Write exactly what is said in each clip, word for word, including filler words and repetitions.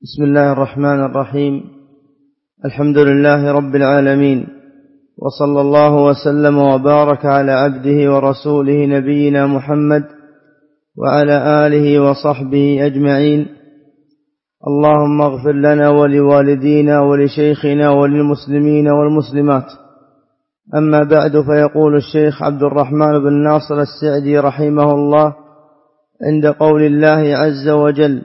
بسم الله الرحمن الرحيم. الحمد لله رب العالمين، وصلى الله وسلم وبارك على عبده ورسوله نبينا محمد وعلى آله وصحبه أجمعين. اللهم اغفر لنا ولوالدينا ولشيخنا وللمسلمين والمسلمات. أما بعد، فيقول الشيخ عبد الرحمن بن ناصر السعدي رحمه الله عند قول الله عز وجل: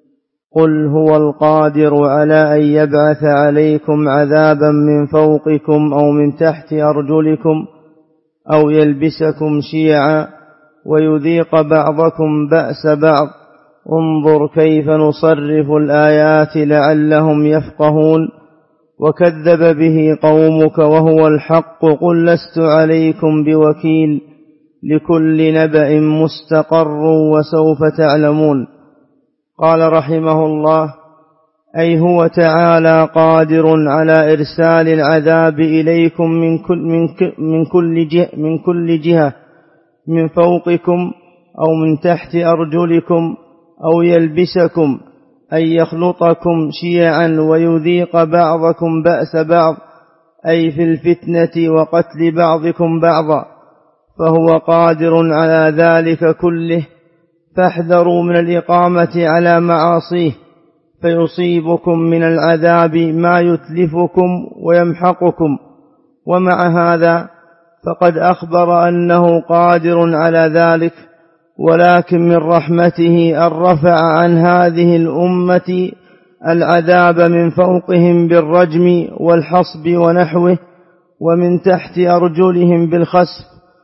قل هو القادر على أن يبعث عليكم عذابا من فوقكم أو من تحت أرجلكم أو يلبسكم شيعا ويذيق بعضكم بأس بعض، انظر كيف نصرف الآيات لعلهم يفقهون. وكذب به قومك وهو الحق، قل لست عليكم بوكيل، لكل نبأ مستقر وسوف تعلمون. قال رحمه الله: أي هو تعالى قادر على إرسال العذاب إليكم من كل, من كل, جهة, من كل جهة، من فوقكم أو من تحت أرجلكم أو يلبسكم، أي يخلطكم شيعا ويذيق بعضكم بأس بعض، أي في الفتنة وقتل بعضكم بعضا، فهو قادر على ذلك كله. فاحذروا من الإقامة على معاصيه، فيصيبكم من العذاب ما يتلفكم ويمحقكم. ومع هذا فقد أخبر أنه قادر على ذلك، ولكن من رحمته أن رفع عن هذه الأمة العذاب من فوقهم بالرجم والحصب ونحوه، ومن تحت أرجلهم بالخسف،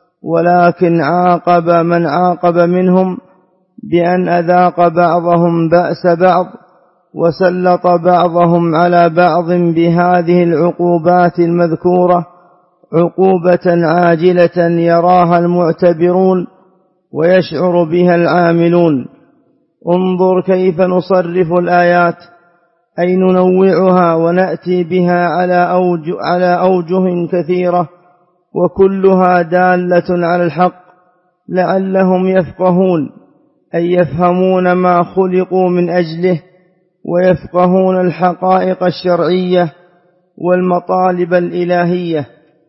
ولكن عاقب من عاقب منهم بأن أذاق بعضهم بأس بعض، وسلط بعضهم على بعض بهذه العقوبات المذكورة، عقوبة عاجلة يراها المعتبرون ويشعر بها العاملون. انظر كيف نصرف الآيات، أي ننوعها ونأتي بها على أوجه, على أوجه كثيرة، وكلها دالة على الحق، لعلهم يفقهون، أي يفهمون ما خلقوا من أجله، ويفقهون الحقائق الشرعية والمطالب الإلهية.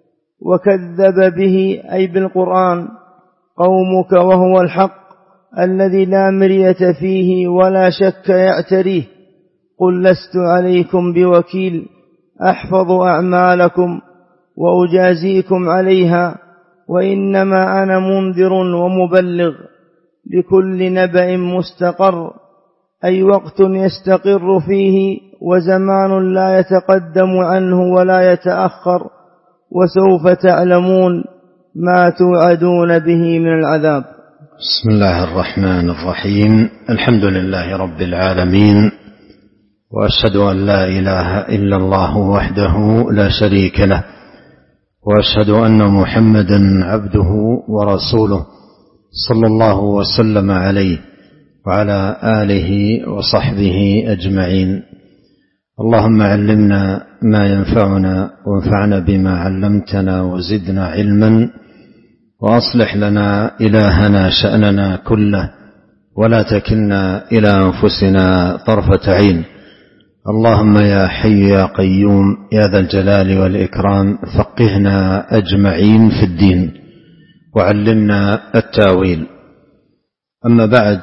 وكذب به، أي بالقرآن، قومك وهو الحق الذي لا مرية فيه ولا شك يعتريه. قل لست عليكم بوكيل، أحفظ أعمالكم وأجازيكم عليها، وإنما أنا منذر ومبلغ، لكل نبأ مستقر، أي وقت يستقر فيه وزمان لا يتقدم عنه ولا يتأخر، وسوف تعلمون ما توعدون به من العذاب. بسم الله الرحمن الرحيم. الحمد لله رب العالمين، وأشهد أن لا إله إلا الله وحده لا شريك له، وأشهد أن محمدا عبده ورسوله، صلى الله وسلم عليه وعلى آله وصحبه أجمعين. اللهم علمنا ما ينفعنا، وانفعنا بما علمتنا، وزدنا علما، وأصلح لنا إلهنا شأننا كله، ولا تكلنا إلى أنفسنا طرفة عين. اللهم يا حي يا قيوم يا ذا الجلال والإكرام، فقهنا أجمعين في الدين، وعلمنا التاويل. أما بعد،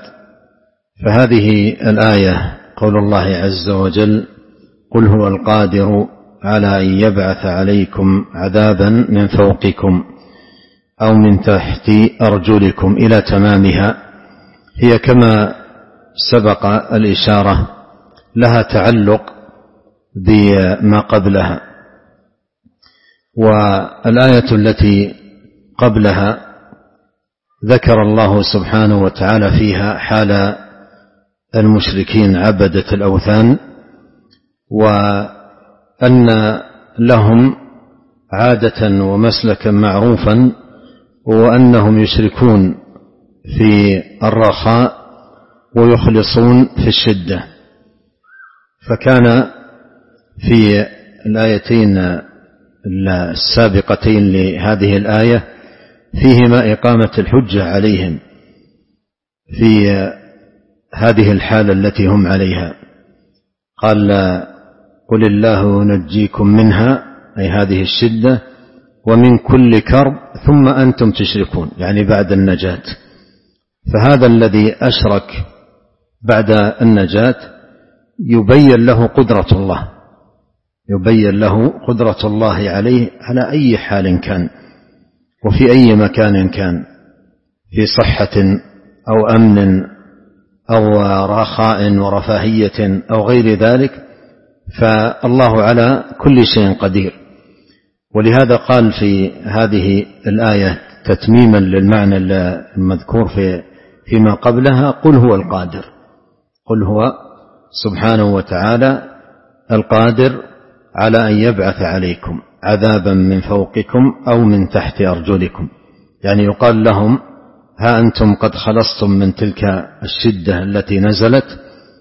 فهذه الآية قول الله عز وجل: قل هو القادر على أن يبعث عليكم عذابا من فوقكم أو من تحت أرجلكم إلى تمامها، هي كما سبق الإشارة لها تعلق بما قبلها. والآية التي قبلها ذكر الله سبحانه وتعالى فيها حال المشركين عبدة الأوثان، وأن لهم عادة ومسلكا معروفا، وأنهم يشركون في الرخاء ويخلصون في الشدة. فكان في الآيتين السابقتين لهذه الآية فيهما إقامة الحجة عليهم في هذه الحالة التي هم عليها. قال قل الله ينجيكم منها، أي هذه الشدة، ومن كل كرب ثم أنتم تشركون، يعني بعد النجاة. فهذا الذي أشرك بعد النجاة يبين له قدرة الله، يبين له قدرة الله عليه على أي حال كان وفي أي مكان كان، في صحة أو أمن أو رخاء ورفاهية أو غير ذلك، فالله على كل شيء قدير. ولهذا قال في هذه الآية تتميما للمعنى المذكور في فيما قبلها: قل هو القادر. قل هو سبحانه وتعالى القادر على أن يبعث عليكم عذابا من فوقكم أو من تحت أرجلكم. يعني يقال لهم: ها أنتم قد خلصتم من تلك الشدة التي نزلت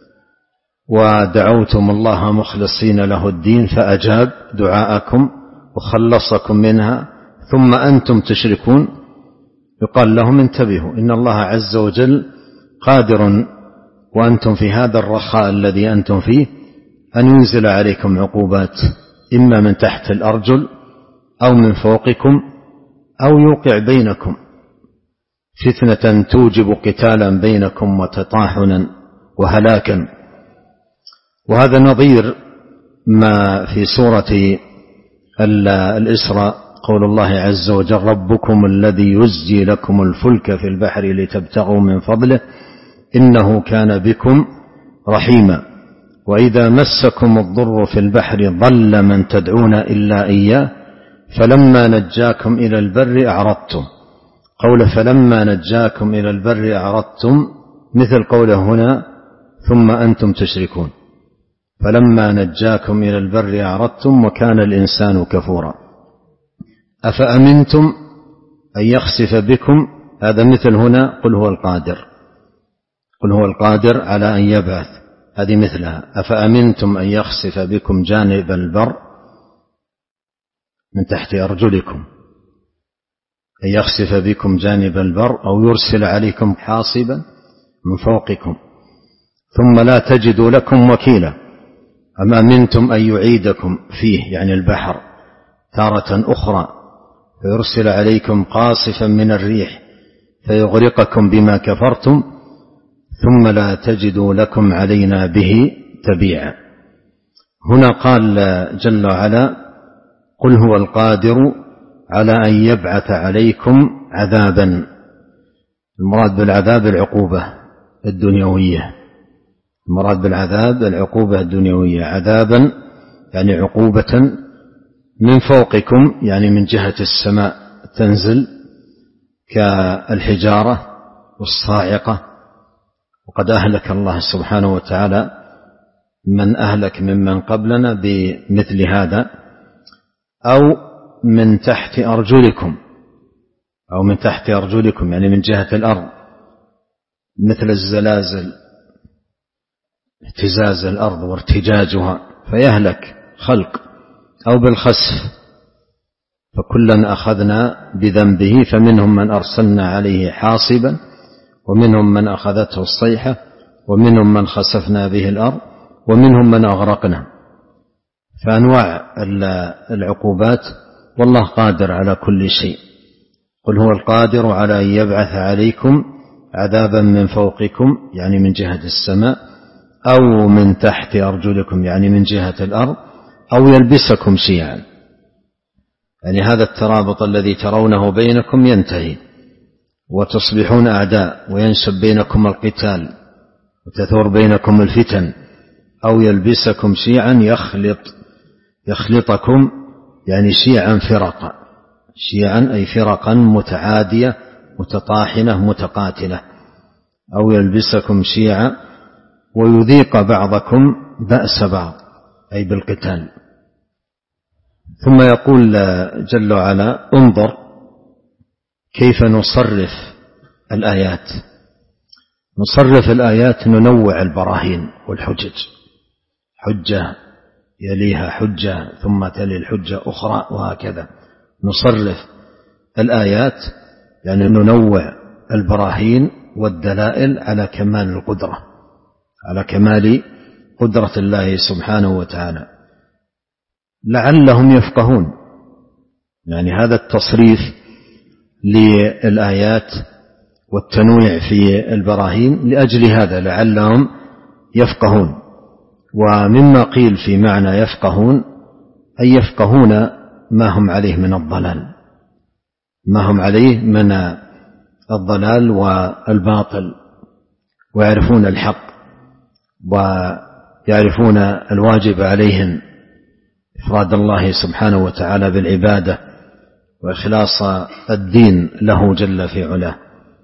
ودعوتم الله مخلصين له الدين فأجاب دعاءكم وخلصكم منها، ثم أنتم تشركون. يقال لهم: انتبهوا، إن الله عز وجل قادر وأنتم في هذا الرخاء الذي أنتم فيه أن ينزل عليكم عقوبات، إما من تحت الأرجل أو من فوقكم، أو يوقع بينكم فتنة توجب قتالا بينكم وتطاحنا وهلاكا. وهذا نظير ما في سورة الإسراء، قول الله عز وجل: ربكم الذي يزجي لكم الفلك في البحر لتبتغوا من فضله إنه كان بكم رحيما، وإذا مسكم الضر في البحر ضل من تدعون إلا إياه فلما نجاكم إلى البر أعرضتم. قول فلما نجاكم إلى البر أعرضتم مثل قوله هنا: ثم أنتم تشركون. فلما نجاكم إلى البر أعرضتم وكان الإنسان كفورا. أفأمنتم أن يخسف بكم، هذا مثل هنا قل هو القادر، قل هو القادر على أن يبعث، هذه مثلها. أفأمنتم أن يخسف بكم جانب البر من تحت أرجلكم، أن يخسف بكم جانب البر أو يرسل عليكم حاصبا من فوقكم ثم لا تجدوا لكم وكيلا. أم أمنتم أن يعيدكم فيه، يعني البحر، تارة أخرى فيرسل عليكم قاصفا من الريح فيغرقكم بما كفرتم ثم لا تجدوا لكم علينا به تبيعا. هنا قال جل وعلا: قل هو القادر على أن يبعث عليكم عذابا. المراد بالعذاب العقوبة الدنيوية، المراد بالعذاب العقوبة الدنيوية. عذابا يعني عقوبة من فوقكم، يعني من جهة السماء تنزل كالحجارة والصاعقة، وقد أهلك الله سبحانه وتعالى من أهلك ممن قبلنا بمثل هذا. أو من تحت أرجلكم، أو من تحت أرجلكم يعني من جهة الأرض، مثل الزلازل، اهتزاز الأرض وارتجاجها فيهلك خلق، أو بالخسف، فكلا أخذنا بذنبه فمنهم من أرسلنا عليه حاصبا ومنهم من أخذته الصيحة ومنهم من خسفنا به الأرض ومنهم من أغرقنا. فأنواع العقوبات، والله قادر على كل شيء. قل هو القادر على أن يبعث عليكم عذابا من فوقكم يعني من جهة السماء، أو من تحت أرجلكم يعني من جهة الأرض، أو يلبسكم شيعا، يعني هذا الترابط الذي ترونه بينكم ينتهي وتصبحون أعداء وينشب بينكم القتال وتثور بينكم الفتن. أو يلبسكم شيعا يخلط يخلطكم يعني شيعا فرقا، شيعا أي فرقا متعادية متطاحنة متقاتلة. أو يلبسكم شيعا ويذيق بعضكم بأس بعض أي بالقتال. ثم يقول جل وعلا: انظر كيف نصرف الآيات. نصرف الآيات ننوع البراهين والحجج، حجة يليها حجة ثم تلي الحجة أخرى وهكذا. نصرف الآيات يعني ننوع البراهين والدلائل على كمال القدرة، على كمال قدرة الله سبحانه وتعالى لعلهم يفقهون. يعني هذا التصريف للآيات والتنويع في البراهين لأجل هذا، لعلهم يفقهون. ومما قيل في معنى يفقهون أي يفقهون ما هم عليه من الضلال، ما هم عليه من الضلال والباطل، ويعرفون الحق ويعرفون الواجب عليهم إفراد الله سبحانه وتعالى بالعبادة وإخلاص الدين له جل في علاه،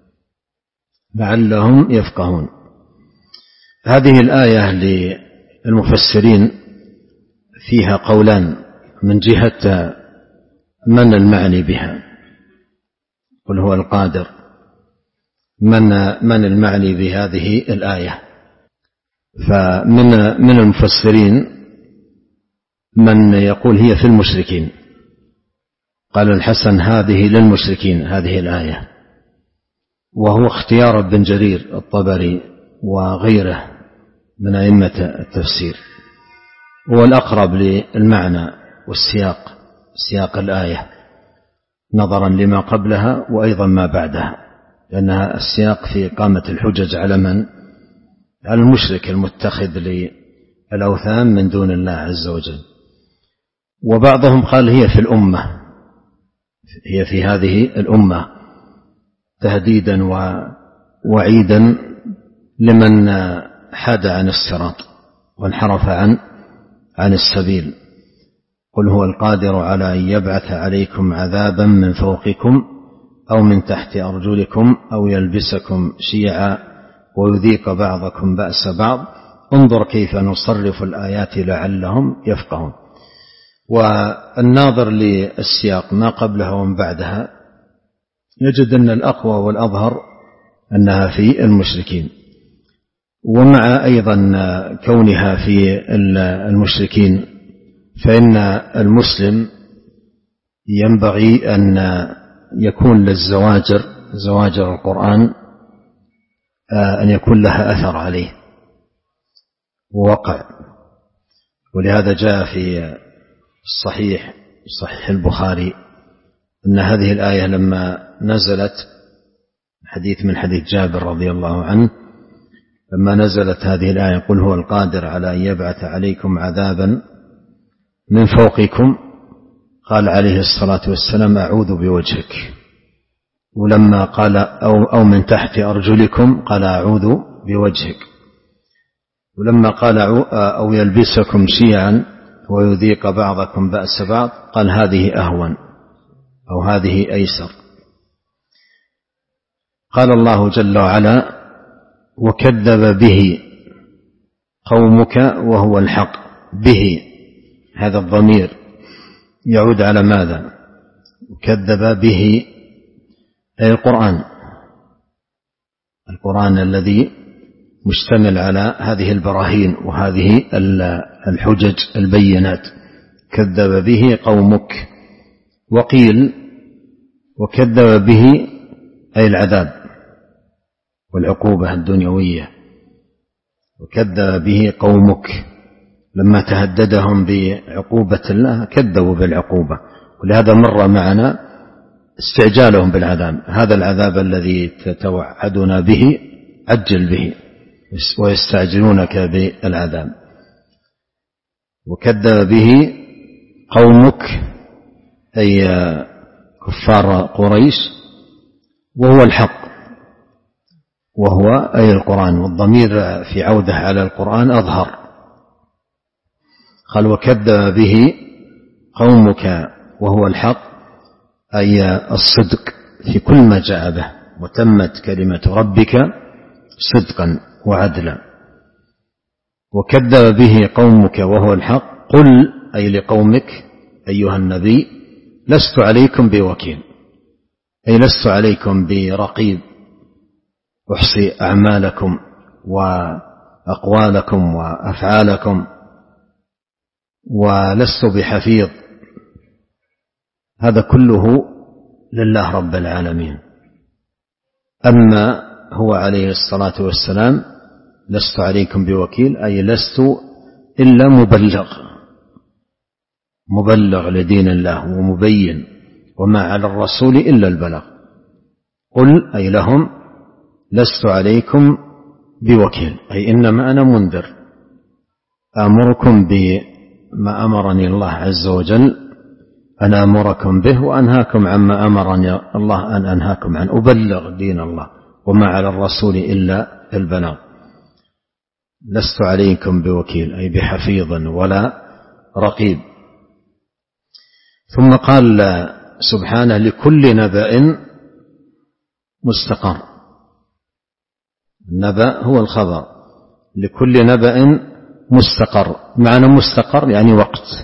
لعلهم يفقهون. هذه الآية للمفسرين فيها قولان من جهة من المعني بها، قل هو القادر، من من المعني بهذه الآية. فمن من المفسرين من يقول هي في المشركين، قال الحسن هذه للمشركين هذه الآية، وهو اختيار ابن جرير الطبري وغيره من أئمة التفسير، هو الأقرب للمعنى والسياق، سياق الآية نظرا لما قبلها وأيضا ما بعدها، لأنها السياق في إقامة الحجج على من؟ على المشرك المتخذ للأوثان من دون الله عز وجل. وبعضهم قال هي في الأمة، هي في هذه الأمة تهديدا ووعيدا لمن حاد عن الصراط وانحرف عن عن السبيل. قل هو القادر على أن يبعث عليكم عذابا من فوقكم أو من تحت أرجلكم أو يلبسكم شيعا ويذيق بعضكم بأس بعض انظر كيف نصرف الآيات لعلهم يفقهون. والناظر للسياق ما قبلها ومن بعدها يجد أن الأقوى والأظهر أنها في المشركين، ومع أيضا كونها في المشركين فإن المسلم ينبغي أن يكون للزواجر زواجر القرآن أن يكون لها أثر عليه ووقع. ولهذا جاء في الصحيح صحيح البخاري أن هذه الآية لما نزلت، حديث من حديث جابر رضي الله عنه، لما نزلت هذه الآية قل هو القادر على أن يبعث عليكم عذابا من فوقكم قال عليه الصلاة والسلام أعوذ بوجهك، ولما قال أو, أو من تحت أرجلكم قال أعوذ بوجهك، ولما قال أو يلبسكم شيعا ويذيق بعضكم بأس بعض قال هذه أهون أو هذه أيسر. قال الله جل وعلا وكذب به قومك وهو الحق. به هذا الضمير يعود على ماذا؟ وكذب به أي القرآن، القرآن الذي مشتمل على هذه البراهين وهذه الحجج البينات، كذب به قومك. وقيل وكذب به أي العذاب والعقوبة الدنيوية، وكذب به قومك لما تهددهم بعقوبة الله كذبوا بالعقوبة. ولهذا مر معنا استعجالهم بالعذاب، هذا العذاب الذي تتوعدنا به عجل به، ويستعجلونك بالعذاب. وكذب به قومك أي كفار قريش وهو الحق، وهو أي القرآن، والضمير في عوده على القرآن أظهر. قال وكذب به قومك وهو الحق أي الصدق في كل ما جاء به، وتمت كلمة ربك صدقا وعدلا. وكذب به قومك وهو الحق قل أي لقومك أيها النبي لست عليكم بوكيل، أي لست عليكم برقيب أحصي أعمالكم وأقوالكم وأفعالكم، ولست بحفيظ، هذا كله لله رب العالمين. أما هو عليه الصلاة والسلام لست عليكم بوكيل أي لست إلا مبلغ مبلغ لدين الله ومبين، وما على الرسول إلا البلاغ. قل أي لهم لست عليكم بوكيل، أي إنما أنا منذر آمركم بما أمرني الله عز وجل أن آمركم به، وأنهاكم عما أمرني الله أن أنهاكم عنه، أبلغ دين الله وما على الرسول إلا البلاغ. لست عليكم بوكيل أي بحفيظ ولا رقيب. ثم قال سبحانه لكل نبأ مستقر. النبأ هو الخبر، لكل نبأ مستقر. معنى مستقر يعني وقت،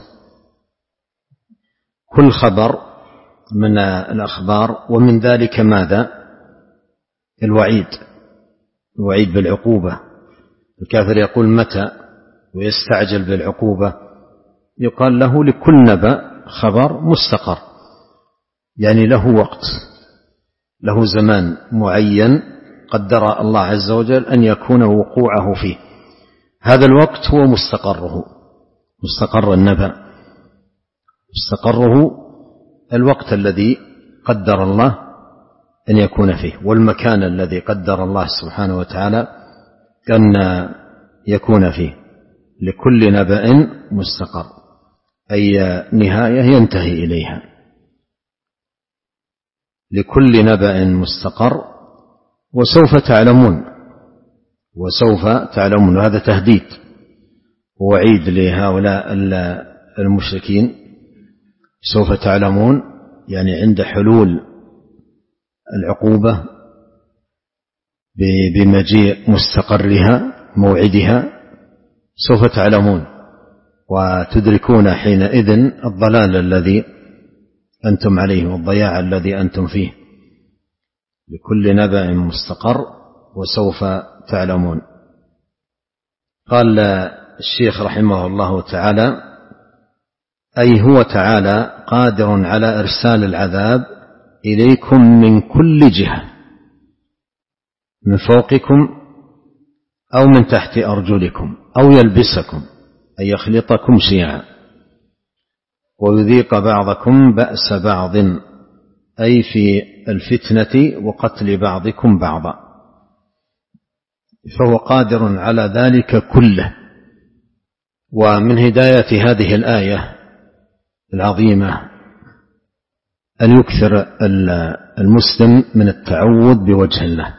كل خبر من الأخبار، ومن ذلك ماذا؟ الوعيد، الوعيد بالعقوبة. الكافر يقول متى ويستعجل بالعقوبة، يقال له لكل نبأ خبر مستقر، يعني له وقت، له زمان معين قدر الله عز وجل أن يكون وقوعه فيه. هذا الوقت هو مستقره، مستقر النبأ، مستقره الوقت الذي قدر الله أن يكون فيه، والمكان الذي قدر الله سبحانه وتعالى أن يكون فيه. لكل نبأ مستقر أي نهاية ينتهي إليها. لكل نبأ مستقر وسوف تعلمون، وسوف تعلمون، هذا تهديد ووعيد لهؤلاء المشركين. سوف تعلمون يعني عند حلول العقوبة بمجيء مستقرها موعدها سوف تعلمون وتدركون حينئذ الضلال الذي أنتم عليه والضياع الذي أنتم فيه. لكل نبأ مستقر وسوف تعلمون. قال الشيخ رحمه الله تعالى أي هو تعالى قادر على إرسال العذاب إليكم من كل جهة، من فوقكم أو من تحت أرجلكم، أو يلبسكم أي يخلطكم شيعا، ويذيق بعضكم بأس بعض أي في الفتنة وقتل بعضكم بعضا. فهو قادر على ذلك كله. ومن هداية هذه الآية العظيمة أن يكثر المسلم من التعوذ بوجه الله،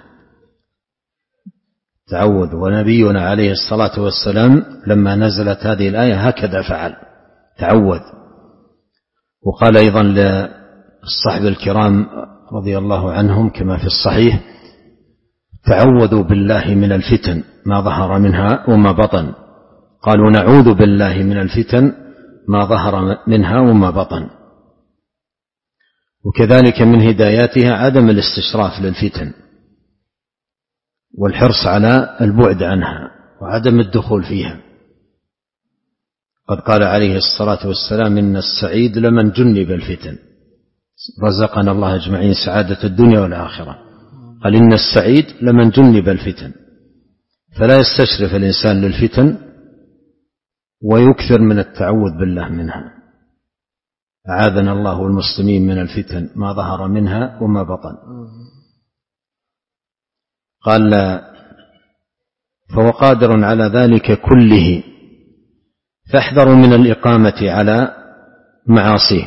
تعوذ. ونبينا عليه الصلاة والسلام لما نزلت هذه الآية هكذا فعل، تعوذ. وقال أيضا للصحب الكرام رضي الله عنهم كما في الصحيح تعوذوا بالله من الفتن ما ظهر منها وما بطن. قالوا نعوذ بالله من الفتن ما ظهر منها وما بطن. وكذلك من هداياتها عدم الاستشراف للفتن والحرص على البعد عنها وعدم الدخول فيها. قد قال عليه الصلاة والسلام إن السعيد لمن جنب الفتن. رزقنا الله أجمعين سعادة الدنيا والآخرة. قال إن السعيد لمن جنب الفتن، فلا يستشرف الإنسان للفتن ويكثر من التعوذ بالله منها. أعاذنا الله والمسلمين من الفتن ما ظهر منها وما بطن. قال فهو قادر على ذلك كله، فاحذروا من الإقامة على معاصيه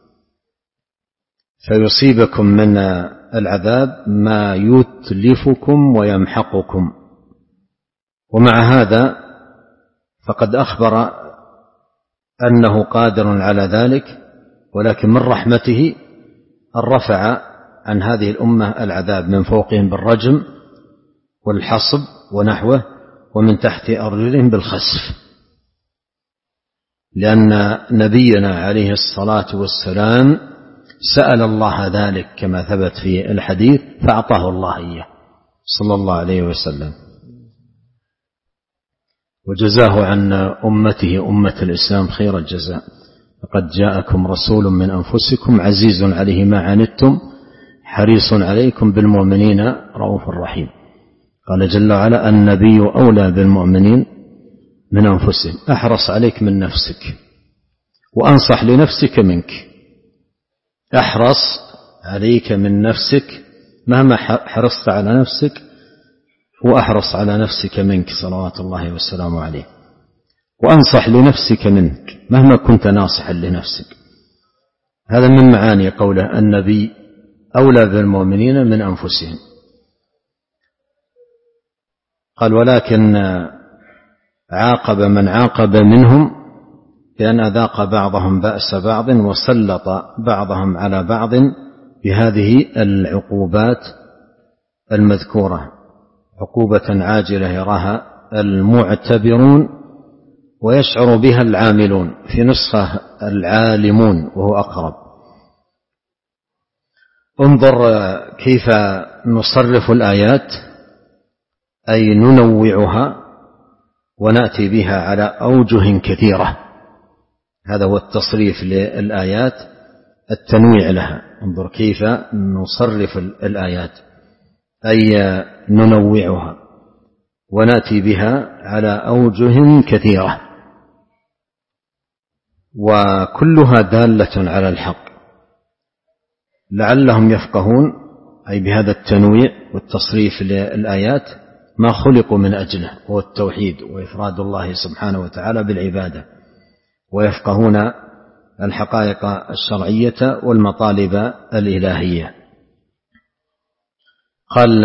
فيصيبكم من العذاب ما يتلفكم ويمحقكم. ومع هذا فقد أخبر أنه قادر على ذلك، ولكن من رحمته أن رفع عن هذه الأمة العذاب من فوقهم بالرجم والحصب ونحوه، ومن تحت أرجلهم بالخسف، لأن نبينا عليه الصلاة والسلام سأل الله ذلك كما ثبت في الحديث فأعطاه الله إياه صلى الله عليه وسلم، وجزاه عن أمته أمة الإسلام خير الجزاء. لقد جاءكم رسول من أنفسكم عزيز عليه ما عنتم حريص عليكم بالمؤمنين رؤوف رحيم. قال جل وعلا النبي أولى بالمؤمنين من أنفسهم، أحرص عليك من نفسك، وأنصح لنفسك منك. أحرص عليك من نفسك، مهما حرصت على نفسك وأحرص على نفسك منك صلوات الله والسلام عليه، وأنصح لنفسك منك مهما كنت ناصحا لنفسك. هذا من معاني قوله النبي أولى بالمؤمنين من أنفسهم. قال ولكن عاقب من عاقب منهم بأن أذاق بعضهم بأس بعض وسلط بعضهم على بعض بهذه العقوبات المذكورة، عقوبة عاجلة يراها المعتبرون ويشعر بها العاملون، في نسخة العالمون وهو أقرب. انظر كيف نصرف الآيات، أي ننوعها ونأتي بها على أوجه كثيرة. هذا هو التصريف للآيات، التنويع لها. انظر كيف نصرف الآيات، أي ننوعها ونأتي بها على أوجه كثيرة، وكلها دالة على الحق لعلهم يفقهون، أي بهذا التنويع والتصريف للآيات ما خلقوا من أجله، هو التوحيد وإفراد الله سبحانه وتعالى بالعبادة، ويفقهون الحقائق الشرعية والمطالب الإلهية. قال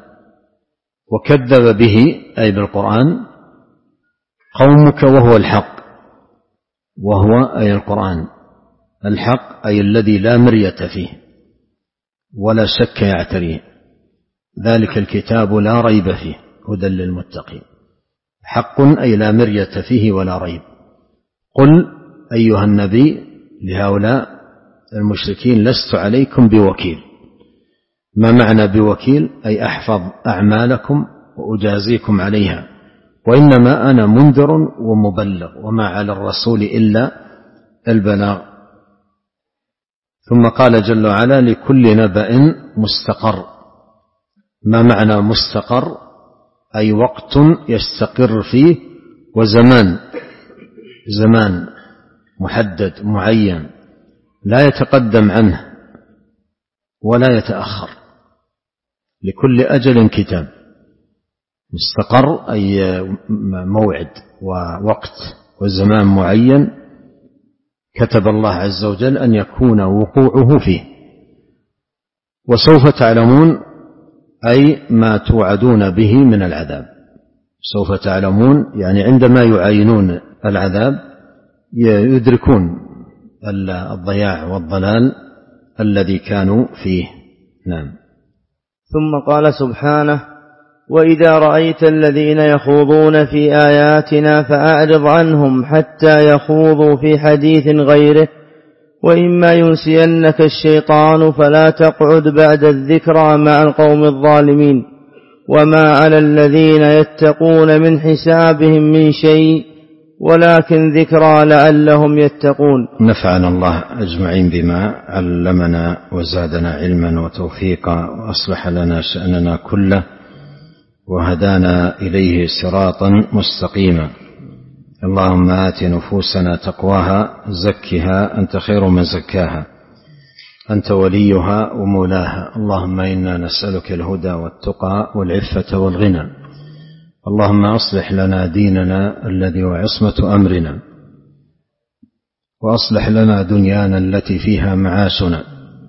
وكذب به أي بالقرآن قومك وهو الحق، وهو أي القرآن الحق، أي الذي لا مرية فيه ولا شك يعتريه، ذلك الكتاب لا ريب فيه هدى للمتقين. حق أي لا مرية فيه ولا ريب. قل أيها النبي لهؤلاء المشركين لست عليكم بوكيل. ما معنى بوكيل؟ أي أحفظ أعمالكم وأجازيكم عليها، وإنما أنا منذر ومبلغ وما على الرسول إلا البلاغ. ثم قال جل وعلا لكل نبأ مستقر. ما معنى مستقر؟ أي وقت يستقر فيه، وزمان، زمان محدد معين لا يتقدم عنه ولا يتأخر، لكل أجل كتاب. مستقر أي موعد ووقت وزمان معين كتب الله عز وجل أن يكون وقوعه فيه. وسوف تعلمون أي ما توعدون به من العذاب. سوف تعلمون يعني عندما يعاينون العذاب يدركون الضياع والضلال الذي كانوا فيه. نعم. ثم قال سبحانه وإذا رأيت الذين يخوضون في آياتنا فأعرض عنهم حتى يخوضوا في حديث غيره وإما ينسينك الشيطان فلا تقعد بعد الذكرى مع القوم الظالمين وما على الذين يتقون من حسابهم من شيء ولكن ذكرى لعلهم يتقون. نفعنا الله أجمعين بما علمنا وزادنا علما وتوفيقا وأصلح لنا شأننا كله وهدانا إليه صراطا مستقيما. اللهم آت نفوسنا تقواها زكها أنت خير من زكاها أنت وليها ومولاها. اللهم إنا نسألك الهدى والتقى والعفة والغنى. اللهم أصلح لنا ديننا الذي هو عصمة أمرنا، وأصلح لنا دنيانا التي فيها معاشنا،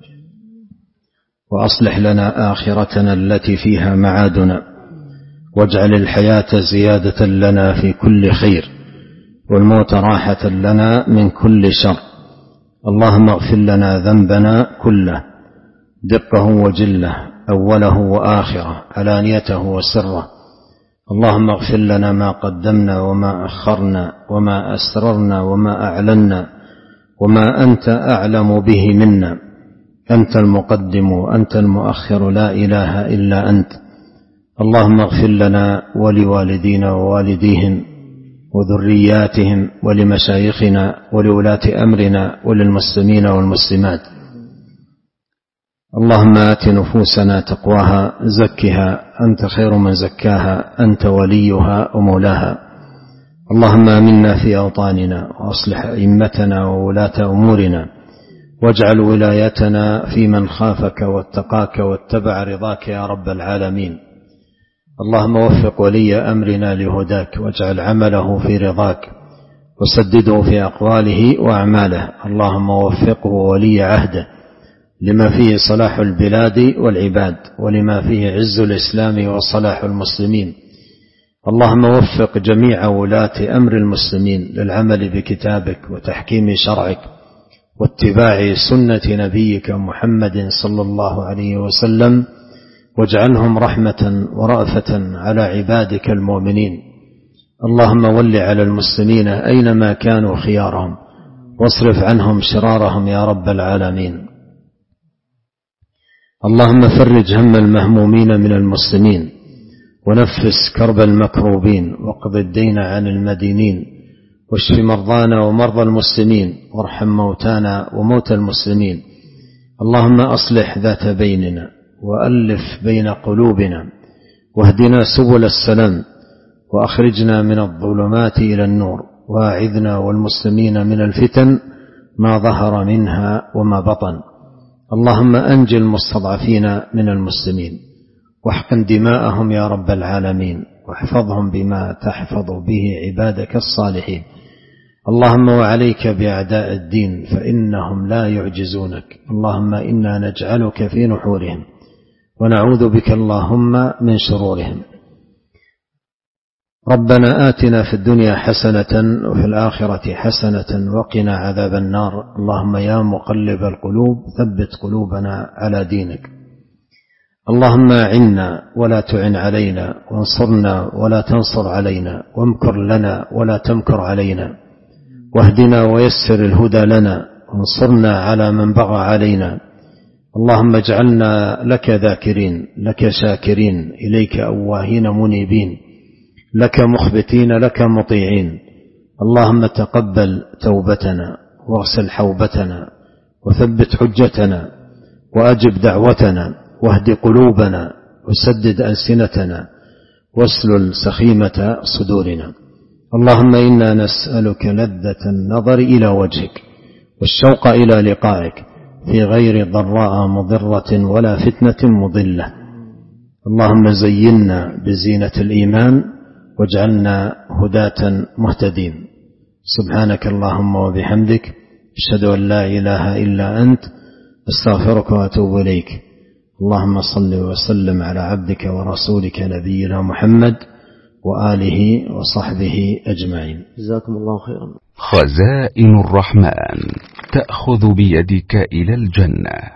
وأصلح لنا آخرتنا التي فيها معادنا، واجعل الحياة زيادة لنا في كل خير والموت راحة لنا من كل شر. اللهم اغفر لنا ذنبنا كله دقه وجله أوله وآخره علانيته وسره. اللهم اغفر لنا ما قدمنا وما أخرنا وما أسررنا وما أعلنا وما أنت أعلم به منا. أنت المقدم وأنت المؤخر لا إله إلا أنت. اللهم اغفر لنا ولوالدينا ووالديهم وذرياتهم ولمشايخنا ولولاة أمرنا وللمسلمين والمسلمات. اللهم آت نفوسنا تقواها زكها أنت خير من زكاها أنت وليها ومولاها. اللهم آمنا في أوطاننا وأصلح أئمتنا وولاة أمورنا واجعل ولايتنا في من خافك واتقاك واتبع رضاك يا رب العالمين. اللهم وفق ولي أمرنا لهداك واجعل عمله في رضاك وسدده في أقواله وأعماله. اللهم وفقه ولي عهده لما فيه صلاح البلاد والعباد ولما فيه عز الإسلام وصلاح المسلمين. اللهم وفق جميع ولاة أمر المسلمين للعمل بكتابك وتحكيم شرعك واتباع سنة نبيك محمد صلى الله عليه وسلم، واجعلهم رحمة ورأفة على عبادك المؤمنين. اللهم ول على المسلمين أينما كانوا خيارهم واصرف عنهم شرارهم يا رب العالمين. اللهم فرج هم المهمومين من المسلمين ونفس كرب المكروبين واقض الدين عن المدينين واشف مرضانا ومرضى المسلمين وارحم موتانا وموتى المسلمين. اللهم أصلح ذات بيننا وألف بين قلوبنا واهدنا سبل السلام وأخرجنا من الظلمات إلى النور واعذنا والمسلمين من الفتن ما ظهر منها وما بطن. اللهم أنج المستضعفين من المسلمين واحقن دماءهم يا رب العالمين واحفظهم بما تحفظ به عبادك الصالحين. اللهم وعليك بأعداء الدين فإنهم لا يعجزونك. اللهم إنا نجعلك في نحورهم ونعوذ بك اللهم من شرورهم. ربنا آتنا في الدنيا حسنة وفي الآخرة حسنة وقنا عذاب النار. اللهم يا مقلب القلوب ثبت قلوبنا على دينك. اللهم أعنا ولا تعن علينا وانصرنا ولا تنصر علينا وامكر لنا ولا تمكر علينا واهدنا ويسر الهدى لنا وانصرنا على من بغى علينا. اللهم اجعلنا لك ذاكرين لك شاكرين إليك أواهين منيبين لك مخبتين لك مطيعين. اللهم تقبل توبتنا واغسل حوبتنا وثبت حجتنا وأجب دعوتنا واهد قلوبنا وسدد ألسنتنا واسلل سخيمة صدورنا. اللهم إنا نسألك لذة النظر إلى وجهك والشوق إلى لقائك في غير ضراء مضرة ولا فتنة مضلة. اللهم زينا بزينة الإيمان واجعلنا هداة مهتدين. سبحانك اللهم وبحمدك أشهد أن لا إله إلا أنت أستغفرك وأتوب إليك. اللهم صل وسلم على عبدك ورسولك نبينا محمد وآله وصحبه أجمعين. جزاكم الله خيرا. خزائن الرحمن تأخذ بيدك إلى الجنة.